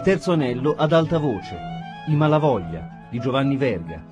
terzo anello ad alta voce, I Malavoglia di Giovanni Verga.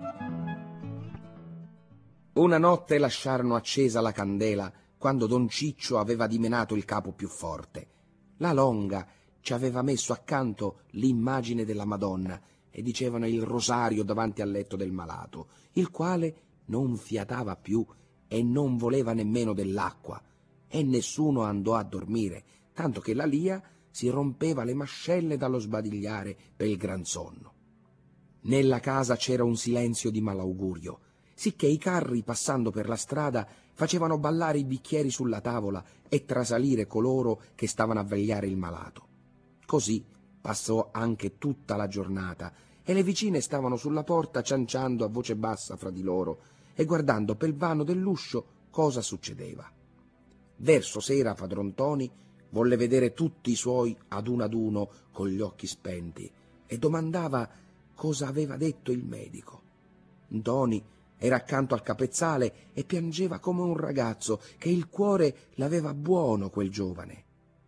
Una notte lasciarono accesa la candela quando don Ciccio aveva dimenato il capo più forte. La Longa ci aveva messo accanto l'immagine della Madonna e dicevano il rosario davanti al letto del malato, il quale non fiatava più e non voleva nemmeno dell'acqua, e nessuno andò a dormire, tanto che la Lia si rompeva le mascelle dallo sbadigliare per il gran sonno. Nella casa c'era un silenzio di malaugurio, sicché i carri, passando per la strada, facevano ballare i bicchieri sulla tavola e trasalire coloro che stavano a vegliare il malato. Così passò anche tutta la giornata e le vicine stavano sulla porta cianciando a voce bassa fra di loro e guardando pel vano dell'uscio cosa succedeva. Verso sera padron Ntoni volle vedere tutti i suoi ad uno con gli occhi spenti e domandava cosa aveva detto il medico. Ntoni era accanto al capezzale e piangeva come un ragazzo che il cuore l'aveva buono quel giovane.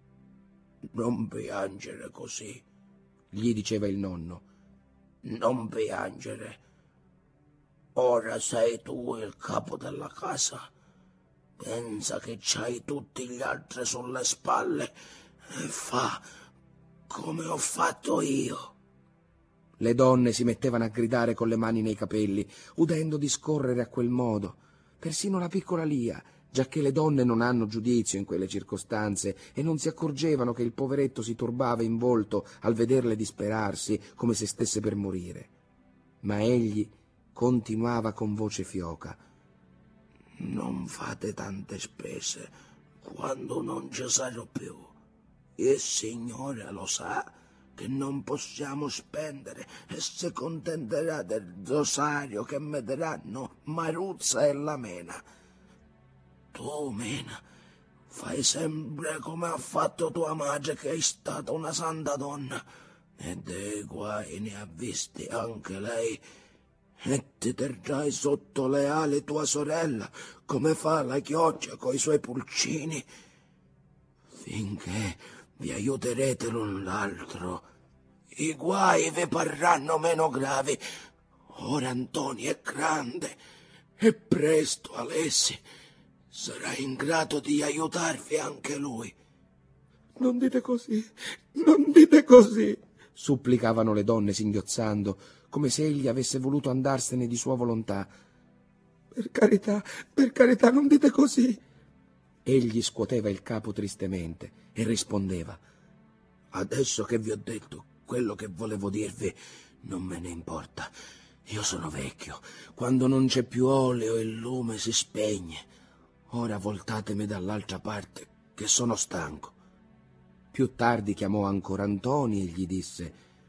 «Non piangere così», gli diceva il nonno. «Non piangere. Ora sei tu il capo della casa. Pensa che c'hai tutti gli altri sulle spalle e fa come ho fatto io». Le donne si mettevano a gridare con le mani nei capelli, udendo discorrere a quel modo. Persino la piccola Lia, giacché le donne non hanno giudizio in quelle circostanze e non si accorgevano che il poveretto si turbava in volto al vederle disperarsi come se stesse per morire. Ma egli continuava con voce fioca. «Non fate tante spese quando non ci sarò più. Il Signore lo sa che non possiamo spendere e si contenterà del rosario che mi daranno Maruzza e la Mena. Tu, Mena, fai sempre come ha fatto tua madre, che è stata una santa donna, e dei guai ne ha visti anche lei, e ti terrai sotto le ali tua sorella, come fa la chioccia coi suoi pulcini, finché vi aiuterete l'un l'altro. I guai vi parranno meno gravi. Ora Ntoni è grande e presto Alessi sarà in grado di aiutarvi anche lui». «Non dite così, non dite così», supplicavano le donne singhiozzando, come se egli avesse voluto andarsene di sua volontà. Per carità, non dite così». Egli scuoteva il capo tristemente e rispondeva: «Adesso che vi ho detto quello che volevo dirvi, non me ne importa. Io sono vecchio. Quando non c'è più olio il lume si spegne. Ora voltatemi dall'altra parte, che sono stanco». Più tardi chiamò ancora Ntoni e gli disse: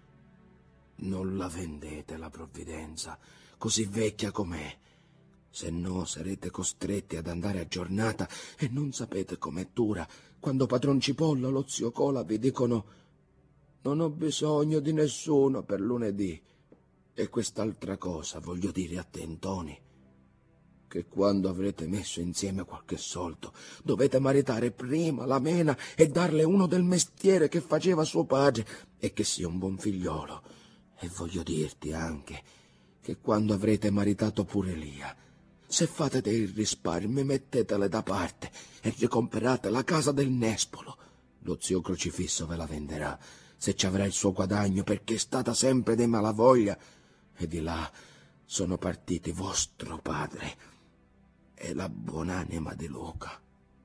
«Non la vendete la provvidenza, così vecchia com'è, se no sarete costretti ad andare a giornata e non sapete com'è dura quando padron Cipolla o lo zio Cola vi dicono: non ho bisogno di nessuno per lunedì. E quest'altra cosa voglio dire a te, Ntoni, che quando avrete messo insieme qualche soldo dovete maritare prima la Mena e darle uno del mestiere che faceva suo padre e che sia un buon figliolo. E voglio dirti anche che quando avrete maritato pure Lia, se fate dei risparmi mettetele da parte e ricomperate la casa del Nespolo. Lo zio Crocifisso ve la venderà se ci avrà il suo guadagno, perché è stata sempre dei Malavoglia e di là sono partiti vostro padre e la buonanima di Luca».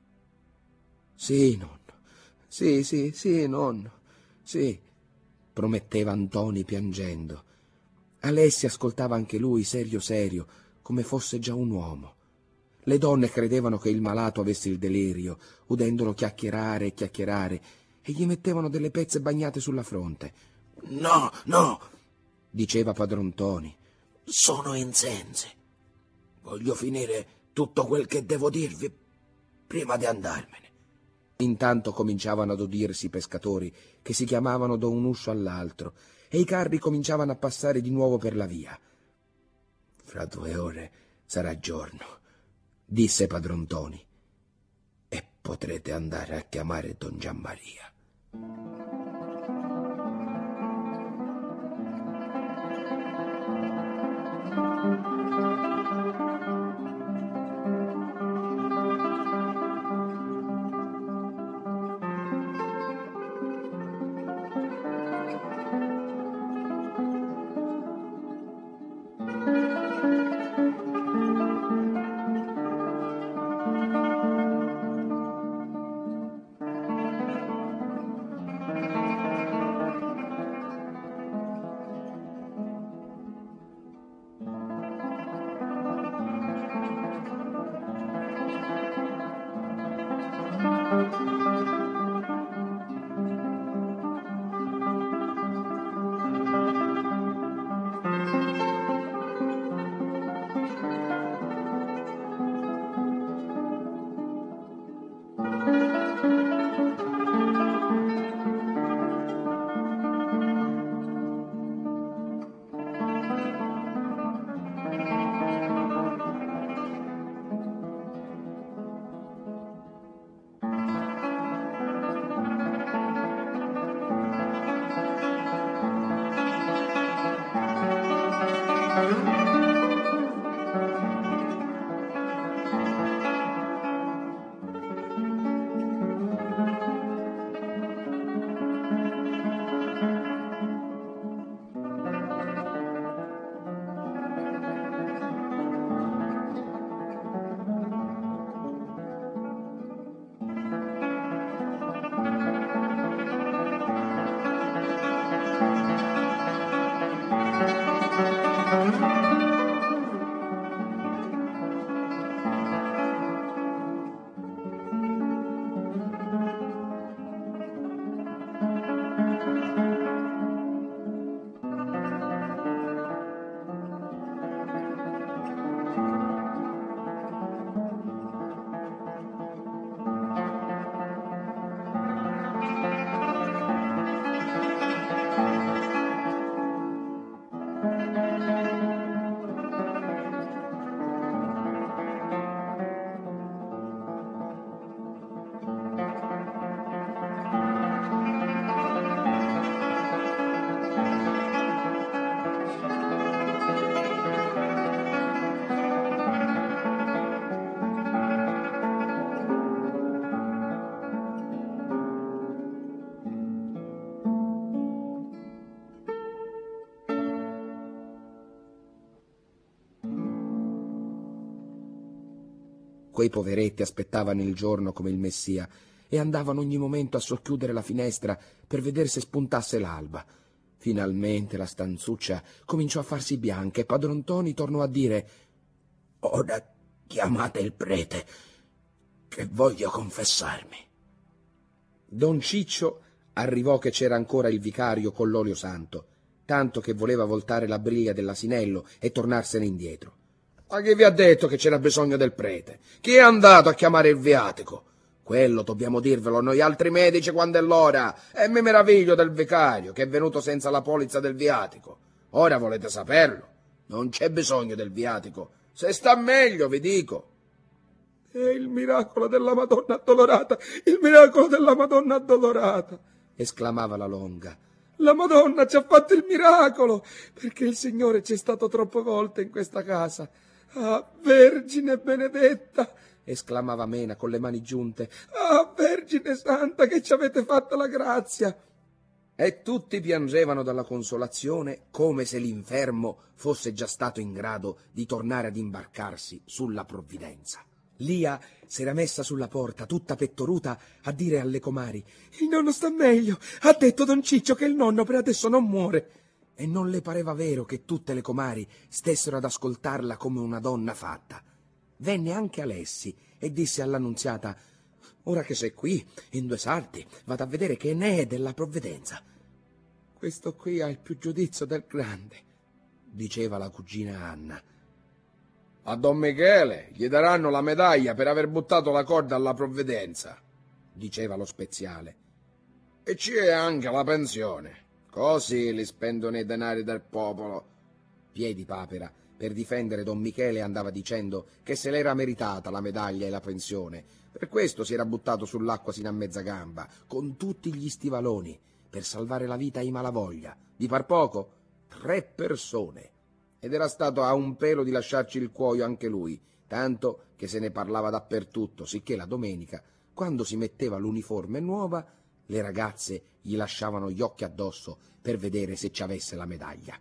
«Sì, nonno, sì, nonno, sì», prometteva Ntoni piangendo. Alessi ascoltava anche lui serio, come fosse già un uomo. Le donne credevano che il malato avesse il delirio, udendolo chiacchierare, e gli mettevano delle pezze bagnate sulla fronte. No, diceva padron Ntoni. «Sono insensi. Voglio finire tutto quel che devo dirvi prima di andarmene». Intanto cominciavano ad udirsi i pescatori, che si chiamavano da un uscio all'altro, e i carri cominciavano a passare di nuovo per la via. «Fra 2 ore sarà giorno», disse padron Ntoni, «e potrete andare a chiamare don Giammaria». Quei poveretti aspettavano il giorno come il messia e andavano ogni momento a socchiudere la finestra per vedere se spuntasse l'alba. Finalmente la stanzuccia cominciò a farsi bianca e padron Ntoni tornò a dire: «Ora chiamate il prete, che voglio confessarmi». Don Ciccio arrivò che c'era ancora il vicario con l'olio santo, tanto che voleva voltare la briglia dell'asinello e tornarsene indietro. «Ma chi vi ha detto che c'era bisogno del prete? Chi è andato a chiamare il viatico? Quello dobbiamo dirvelo noi altri medici quando è l'ora, e mi meraviglio del vicario che è venuto senza la polizza del viatico. Ora volete saperlo? Non c'è bisogno del viatico. Se sta meglio, vi dico». «È il miracolo della Madonna addolorata, il miracolo della Madonna addolorata», esclamava la Longa. «La Madonna ci ha fatto il miracolo, perché il Signore c'è stato troppe volte in questa casa. Ah, Vergine benedetta», esclamava Mena con le mani giunte. «Ah, Vergine Santa, che ci avete fatto la grazia». E tutti piangevano dalla consolazione, come se l'infermo fosse già stato in grado di tornare ad imbarcarsi sulla provvidenza. Lia s'era messa sulla porta, tutta pettoruta, a dire alle comari: «Il nonno sta meglio, ha detto don Ciccio che il nonno per adesso non muore». E non le pareva vero che tutte le comari stessero ad ascoltarla come una donna fatta. Venne anche Alessi e disse all'annunziata: «Ora che sei qui, in due salti, vado a vedere che ne è della provvidenza». «Questo qui ha il più giudizio del grande», diceva la cugina Anna. «A Don Michele gli daranno la medaglia per aver buttato la corda alla provvidenza», diceva lo speziale. «E ci è anche la pensione. Così li spendono i denari del popolo». Piedipapera, per difendere Don Michele, andava dicendo che se l'era meritata la medaglia e la pensione. Per questo si era buttato sull'acqua sino a mezza gamba, con tutti gli stivaloni, per salvare la vita ai Malavoglia. Di par poco, 3 persone. Ed era stato a un pelo di lasciarci il cuoio anche lui, tanto che se ne parlava dappertutto, sicché la domenica, quando si metteva l'uniforme nuova, le ragazze gli lasciavano gli occhi addosso per vedere se ci avesse la medaglia.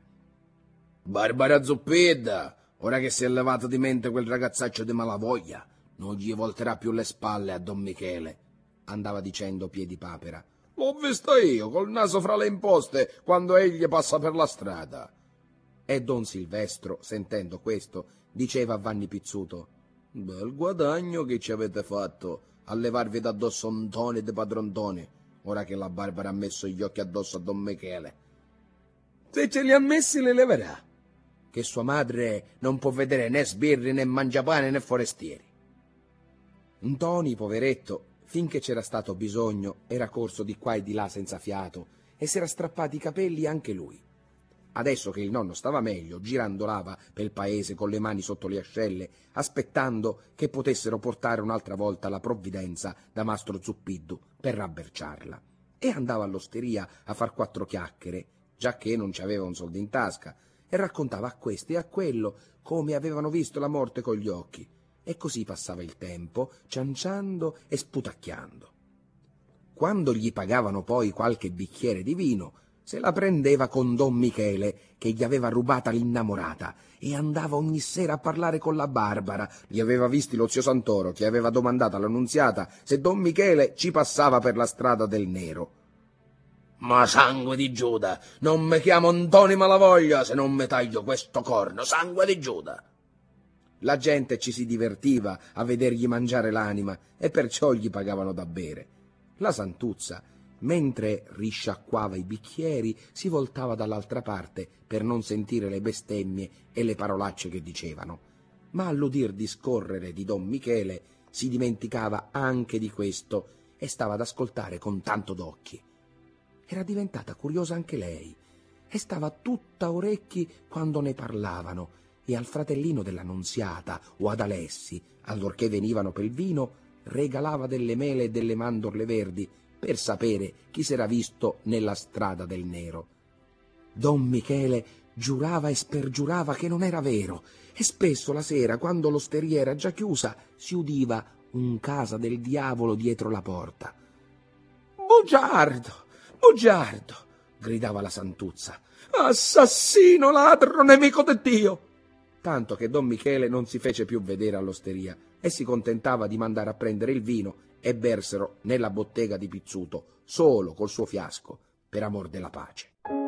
«Barbara Zuppidda, ora che si è levato di mente quel ragazzaccio di Malavoglia, non gli volterà più le spalle a Don Michele», andava dicendo Piedipapera. «L'ho visto io, col naso fra le imposte, quando egli passa per la strada». E Don Silvestro, sentendo questo, diceva a Vanni Pizzuto: «Bel guadagno che ci avete fatto a levarvi d'addosso Ntoni de padron Ntoni, ora che la Barbara ha messo gli occhi addosso a Don Michele». «Se ce li ha messi li leverà, che sua madre non può vedere né sbirri né mangiapane né forestieri». Ntoni, poveretto, finché c'era stato bisogno, era corso di qua e di là senza fiato e s'era strappati i capelli anche lui. Adesso che il nonno stava meglio, girandolava pel paese con le mani sotto le ascelle, aspettando che potessero portare un'altra volta la provvidenza da mastro Zuppiddu per rabberciarla. E andava all'osteria a far 4 chiacchiere, giacché non ci aveva un soldo in tasca, e raccontava a questo e a quello come avevano visto la morte con gli occhi. E così passava il tempo, cianciando e sputacchiando. Quando gli pagavano poi qualche bicchiere di vino, se la prendeva con Don Michele, che gli aveva rubata l'innamorata, e andava ogni sera a parlare con la Barbara. Li aveva visti lo zio Santoro, che aveva domandato all'annunziata se Don Michele ci passava per la strada del Nero. «Ma sangue di Giuda, non mi chiamo Ntoni Malavoglia se non mi taglio questo corno, sangue di Giuda!» La gente ci si divertiva a vedergli mangiare l'anima e perciò gli pagavano da bere. La Santuzza, mentre risciacquava i bicchieri, si voltava dall'altra parte per non sentire le bestemmie e le parolacce che dicevano, ma all'udir discorrere di Don Michele si dimenticava anche di questo e stava ad ascoltare con tanto d'occhi. Era diventata curiosa anche lei e stava tutta orecchi quando ne parlavano, e al fratellino della Nunziata o ad Alessi, allorché venivano pel vino, regalava delle mele e delle mandorle verdi per sapere chi s'era visto nella strada del Nero. Don Michele giurava e spergiurava che non era vero, e spesso la sera, quando l'osteria era già chiusa, si udiva un casa del diavolo dietro la porta. «Bugiardo, bugiardo!» gridava la Santuzza. «Assassino, ladro, nemico di Dio!» Tanto che Don Michele non si fece più vedere all'osteria, e si contentava di mandare a prendere il vino e bersero nella bottega di Pizzuto, solo col suo fiasco, per amor della pace.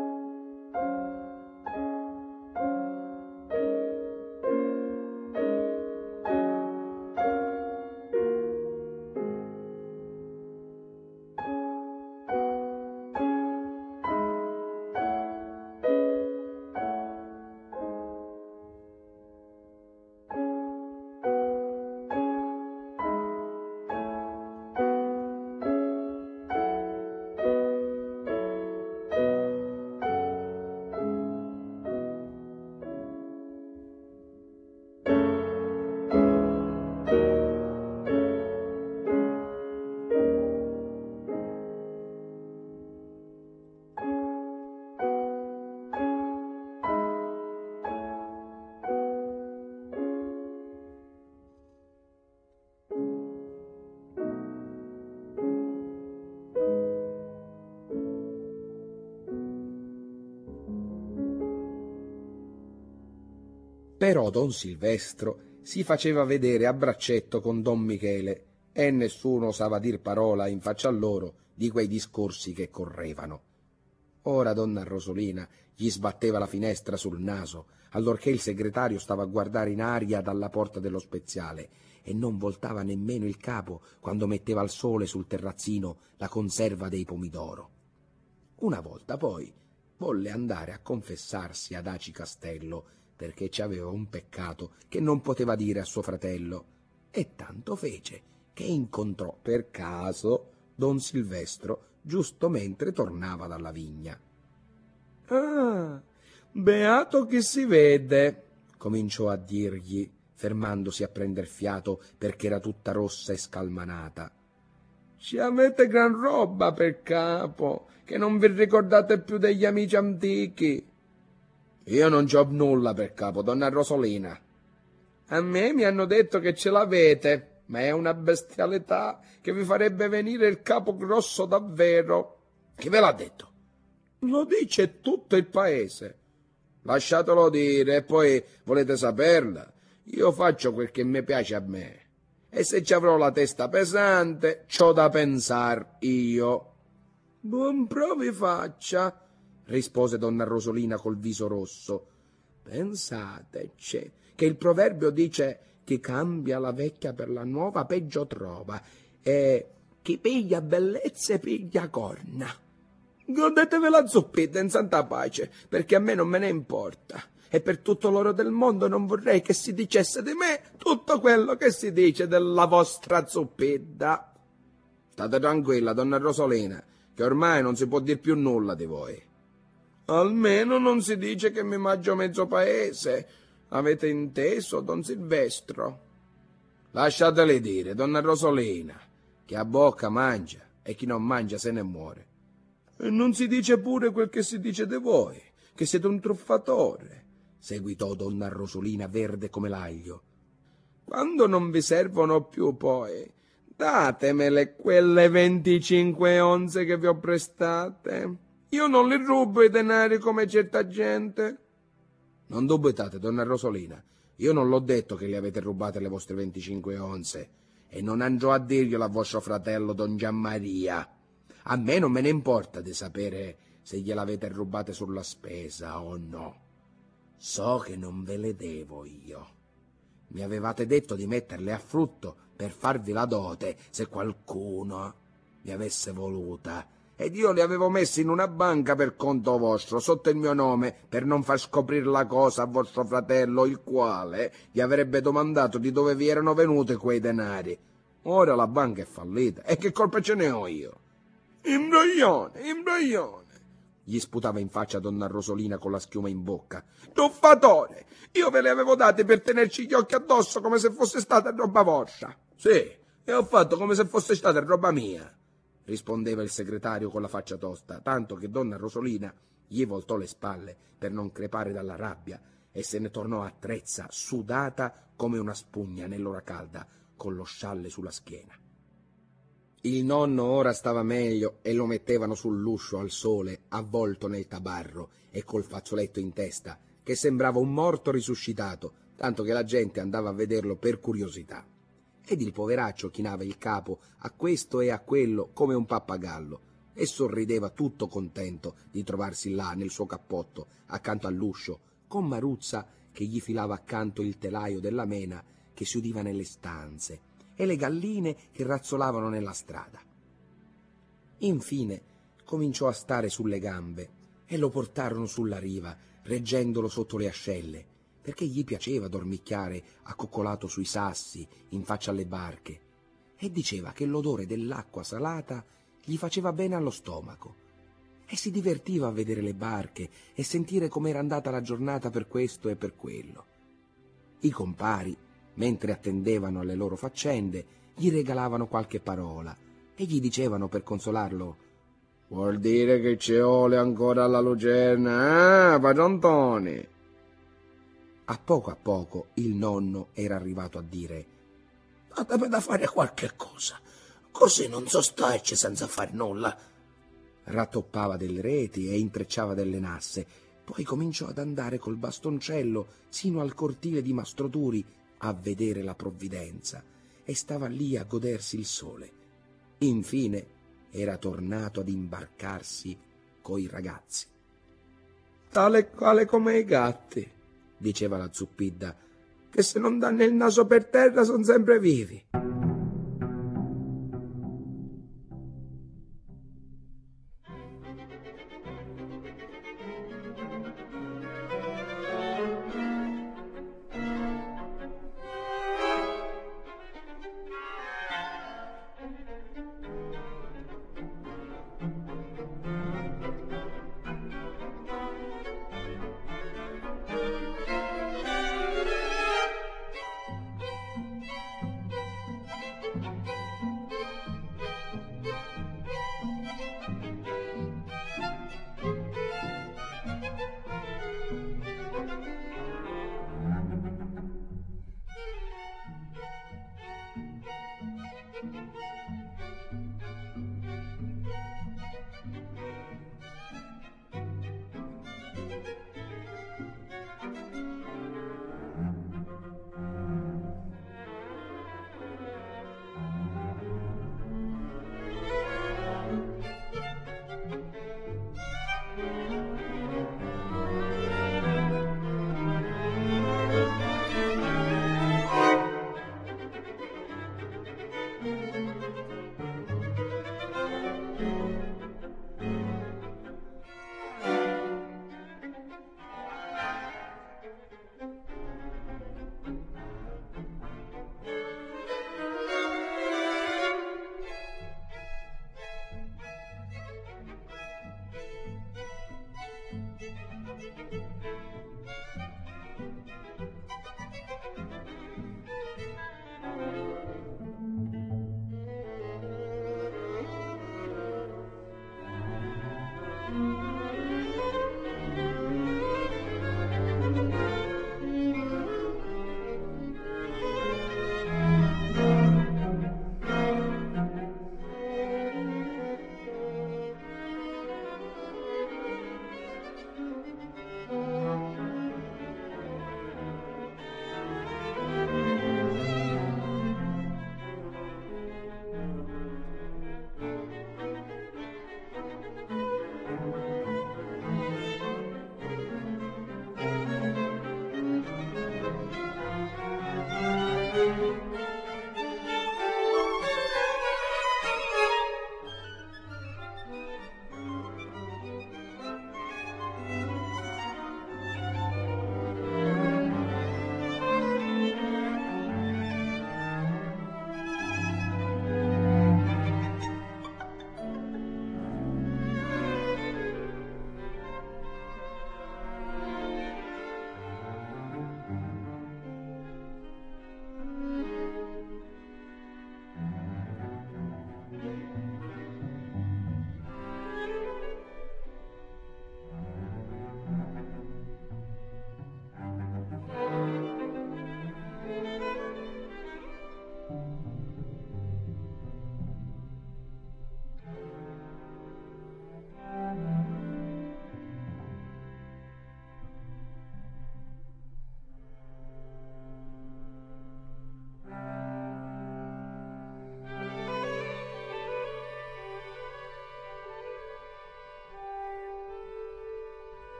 Però don Silvestro si faceva vedere a braccetto con don Michele e nessuno osava dir parola in faccia a loro di quei discorsi che correvano. Ora donna Rosolina gli sbatteva la finestra sul naso, allorché il segretario stava a guardare in aria dalla porta dello speziale e non voltava nemmeno il capo quando metteva al sole sul terrazzino la conserva dei pomidoro. Una volta poi volle andare a confessarsi ad Aci Castello perché ci aveva un peccato che non poteva dire a suo fratello, e tanto fece che incontrò per caso don Silvestro giusto mentre tornava dalla vigna. «Ah, beato chi si vede», cominciò a dirgli, fermandosi a prender fiato perché era tutta rossa e scalmanata. «Ci avete gran roba per capo, che non vi ricordate più degli amici antichi». «Io non c'ho nulla per capo, donna Rosolina». «A me mi hanno detto che ce l'avete, ma è una bestialità che vi farebbe venire il capo grosso davvero». «Chi ve l'ha detto?» «Lo dice tutto il paese». «Lasciatelo dire, e poi volete saperla? Io faccio quel che mi piace a me, e se ci avrò la testa pesante, c'ho da pensar io». «Buon provi faccia», rispose donna Rosolina col viso rosso. «Pensateci che il proverbio dice: chi cambia la vecchia per la nuova peggio trova, e chi piglia bellezze piglia corna. Godetevi la zuppetta in santa pace, perché a me non me ne importa, e per tutto l'oro del mondo non vorrei che si dicesse di me tutto quello che si dice della vostra zuppetta». «State tranquilla, donna Rosolina, che ormai non si può dir più nulla di voi». «Almeno non si dice che mi mangio mezzo paese. Avete inteso, don Silvestro?» «Lasciateli dire, donna Rosolina, che a bocca mangia e chi non mangia se ne muore». «E non si dice pure quel che si dice di voi, che siete un truffatore», seguitò donna Rosolina verde come l'aglio. «Quando non vi servono più, poi, datemele quelle 25 onze che vi ho prestate. Io non li rubo i denari come certa gente». «Non dubitate, donna Rosolina, io non l'ho detto che le avete rubate le vostre 25 onze, e non andrò a dirglielo a vostro fratello don Gianmaria. A me non me ne importa di sapere se gliel'avete rubate sulla spesa o no. So che non ve le devo io. Mi avevate detto di metterle a frutto per farvi la dote se qualcuno vi avesse voluta, ed io li avevo messi in una banca per conto vostro, sotto il mio nome, per non far scoprire la cosa a vostro fratello, il quale gli avrebbe domandato di dove vi erano venuti quei denari. Ora la banca è fallita, e che colpa ce ne ho io?» «Imbroglione, imbroglione», gli sputava in faccia donna Rosolina con la schiuma in bocca. «Truffatore! Io ve le avevo date per tenerci gli occhi addosso come se fosse stata roba vostra». «Sì, e ho fatto come se fosse stata roba mia», rispondeva il segretario con la faccia tosta, tanto che donna Rosolina gli voltò le spalle per non crepare dalla rabbia e se ne tornò a Trezza, sudata come una spugna nell'ora calda, con lo scialle sulla schiena. Il nonno ora stava meglio e lo mettevano sull'uscio al sole, avvolto nel tabarro e col fazzoletto in testa, che sembrava un morto risuscitato, tanto che la gente andava a vederlo per curiosità. ed il poveraccio chinava il capo a questo e a quello come un pappagallo e sorrideva tutto contento di trovarsi là nel suo cappotto accanto all'uscio, con Maruzza che gli filava accanto il telaio della mena che si udiva nelle stanze e le galline che razzolavano nella strada. Infine cominciò a stare sulle gambe e lo portarono sulla riva, reggendolo sotto le ascelle, perché gli piaceva dormicchiare accoccolato sui sassi in faccia alle barche, e diceva che l'odore dell'acqua salata gli faceva bene allo stomaco, e si divertiva a vedere le barche e sentire com'era andata la giornata per questo e per quello. I compari, mentre attendevano alle loro faccende, gli regalavano qualche parola e gli dicevano per consolarlo: «Vuol dire che ci vuole ancora la lucerna, Padron Ntoni?» A poco il nonno era arrivato a dire: «Datemi da fare qualche cosa, così non so starci senza far nulla». Rattoppava delle reti e intrecciava delle nasse, poi cominciò ad andare col bastoncello sino al cortile di Mastro Turi a vedere la provvidenza, e stava lì a godersi il sole. Infine era tornato ad imbarcarsi coi ragazzi. «Tale e quale come i gatti», diceva la Zuppidda, «che se non danno il naso per terra son sempre vivi».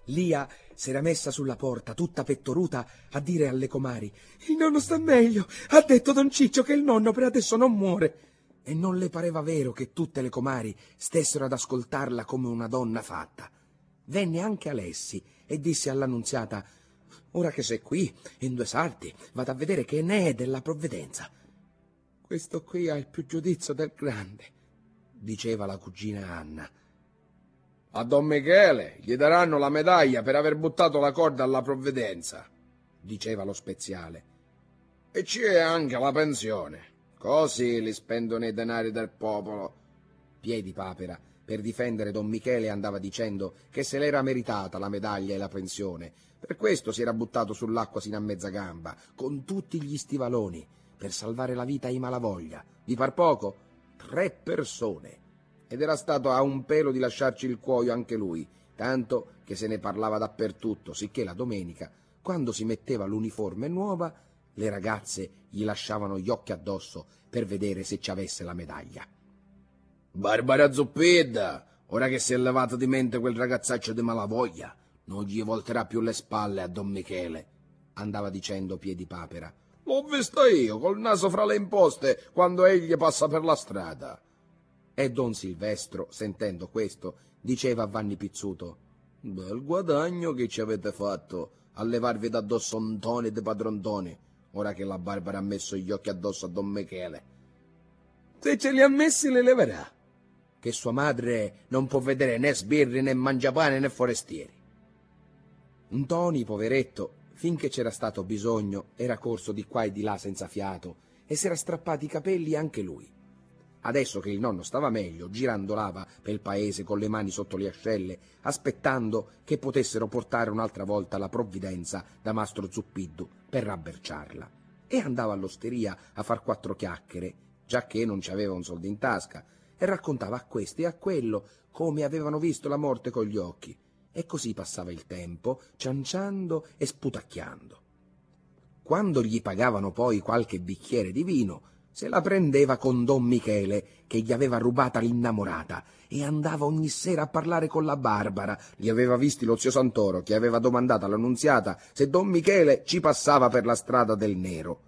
Lia s'era messa sulla porta, tutta pettoruta, a dire alle comari: «Il nonno sta meglio, ha detto don Ciccio che il nonno per adesso non muore». E non le pareva vero che tutte le comari stessero ad ascoltarla come una donna fatta. Venne anche Alessi e disse all'annunziata: «Ora che sei qui, in due salti, vado a vedere che ne è della provvidenza». «Questo qui ha il più giudizio del grande», diceva la cugina Anna. A Don Michele gli daranno la medaglia per aver buttato la corda alla provvidenza, diceva lo speziale. E ci è anche la pensione. Così li spendono i denari del popolo. Piedipapera, per difendere Don Michele, andava dicendo che se l'era meritata la medaglia e la pensione. Per questo si era buttato sull'acqua sino a mezza gamba, con tutti gli stivaloni, per salvare la vita ai Malavoglia. Vi par poco? 3 persone. Ed era stato a un pelo di lasciarci il cuoio anche lui, tanto che se ne parlava dappertutto, sicché la domenica, quando si metteva l'uniforme nuova, le ragazze gli lasciavano gli occhi addosso per vedere se ci avesse la medaglia. Barbara Zuppidda, ora che si è levato di mente quel ragazzaccio di Malavoglia, non gli volterà più le spalle a Don Michele, andava dicendo Piedipapera. L'ho visto io, col naso fra le imposte, quando egli passa per la strada. E Don Silvestro, sentendo questo, diceva a Vanni Pizzuto: «Bel guadagno che ci avete fatto a levarvi d'addosso Ntoni de Padron Ntoni, ora che la Barbara ha messo gli occhi addosso a Don Michele». «Se ce li ha messi le leverà, che sua madre non può vedere né sbirri né mangiapane né forestieri». Ntoni, poveretto, finché c'era stato bisogno, era corso di qua e di là senza fiato e s'era strappati i capelli anche lui. Adesso che il nonno stava meglio, girandolava per il paese con le mani sotto le ascelle, aspettando che potessero portare un'altra volta la provvidenza da mastro Zuppiddu per rabberciarla. E andava all'osteria a far 4 chiacchiere, giacché non ci aveva un soldo in tasca, e raccontava a questo e a quello come avevano visto la morte con gli occhi. E così passava il tempo, cianciando e sputacchiando. Quando gli pagavano poi qualche bicchiere di vino, se la prendeva con Don Michele, che gli aveva rubata l'innamorata, e andava ogni sera a parlare con la Barbara. Li aveva visti lo zio Santoro, che aveva domandato all'annunziata se Don Michele ci passava per la strada del Nero.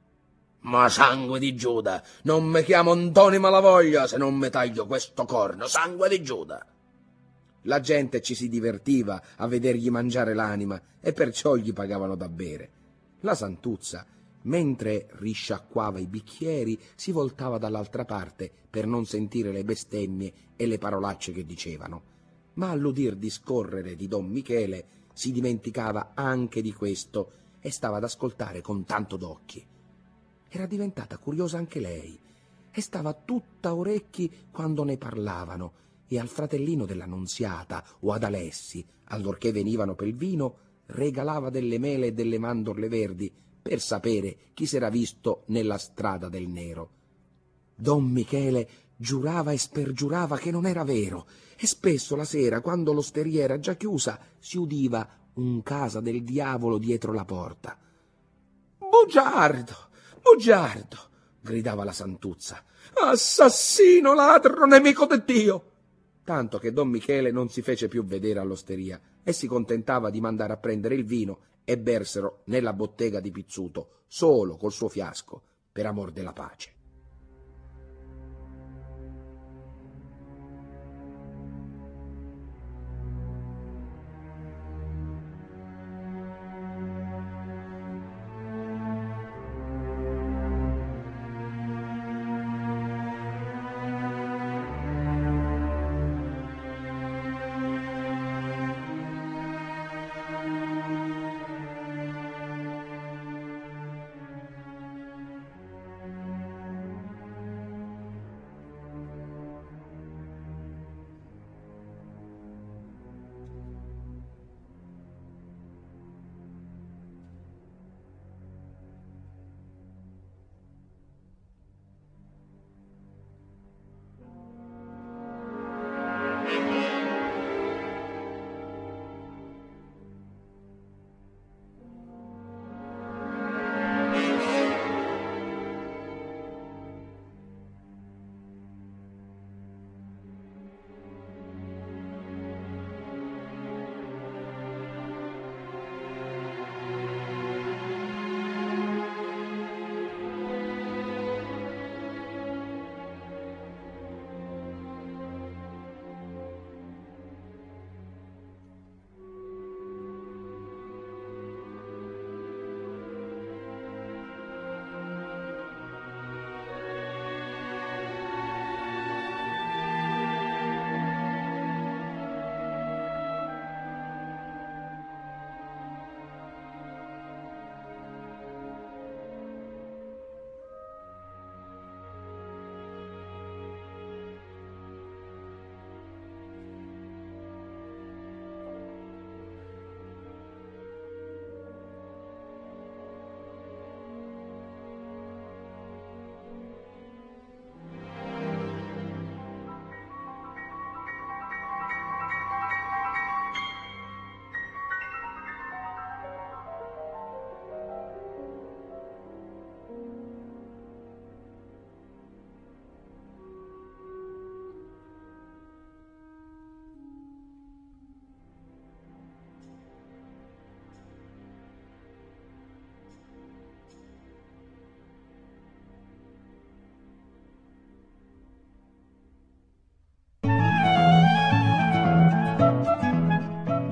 «Ma sangue di Giuda, non mi chiamo Ntoni Malavoglia se non mi taglio questo corno, sangue di Giuda!» La gente ci si divertiva a vedergli mangiare l'anima e perciò gli pagavano da bere. La Santuzza, mentre risciacquava i bicchieri, si voltava dall'altra parte per non sentire le bestemmie e le parolacce che dicevano. Ma all'udir discorrere di Don Michele si dimenticava anche di questo e stava ad ascoltare con tanto d'occhi. Era diventata curiosa anche lei e stava tutta orecchi quando ne parlavano, e al fratellino dell'annunziata o ad Alessi, allorché venivano pel vino, regalava delle mele e delle mandorle verdi per sapere chi s'era visto nella strada del Nero. Don Michele giurava e spergiurava che non era vero, e spesso la sera, quando l'osteria era già chiusa, si udiva un casa del diavolo dietro la porta. «Bugiardo, bugiardo!» gridava la Santuzza. «Assassino, ladro, nemico di Dio!» Tanto che Don Michele non si fece più vedere all'osteria e si contentava di mandare a prendere il vino e bersero nella bottega di Pizzuto, solo col suo fiasco, per amor della pace.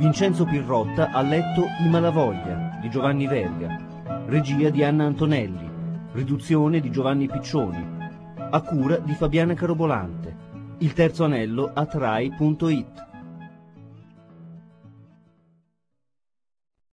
Vincenzo Pirrotta ha letto I Malavoglia di Giovanni Verga, regia di Anna Antonelli, riduzione di Giovanni Piccioni, a cura di Fabiana Carobolante. Il terzo anello a Trai.it.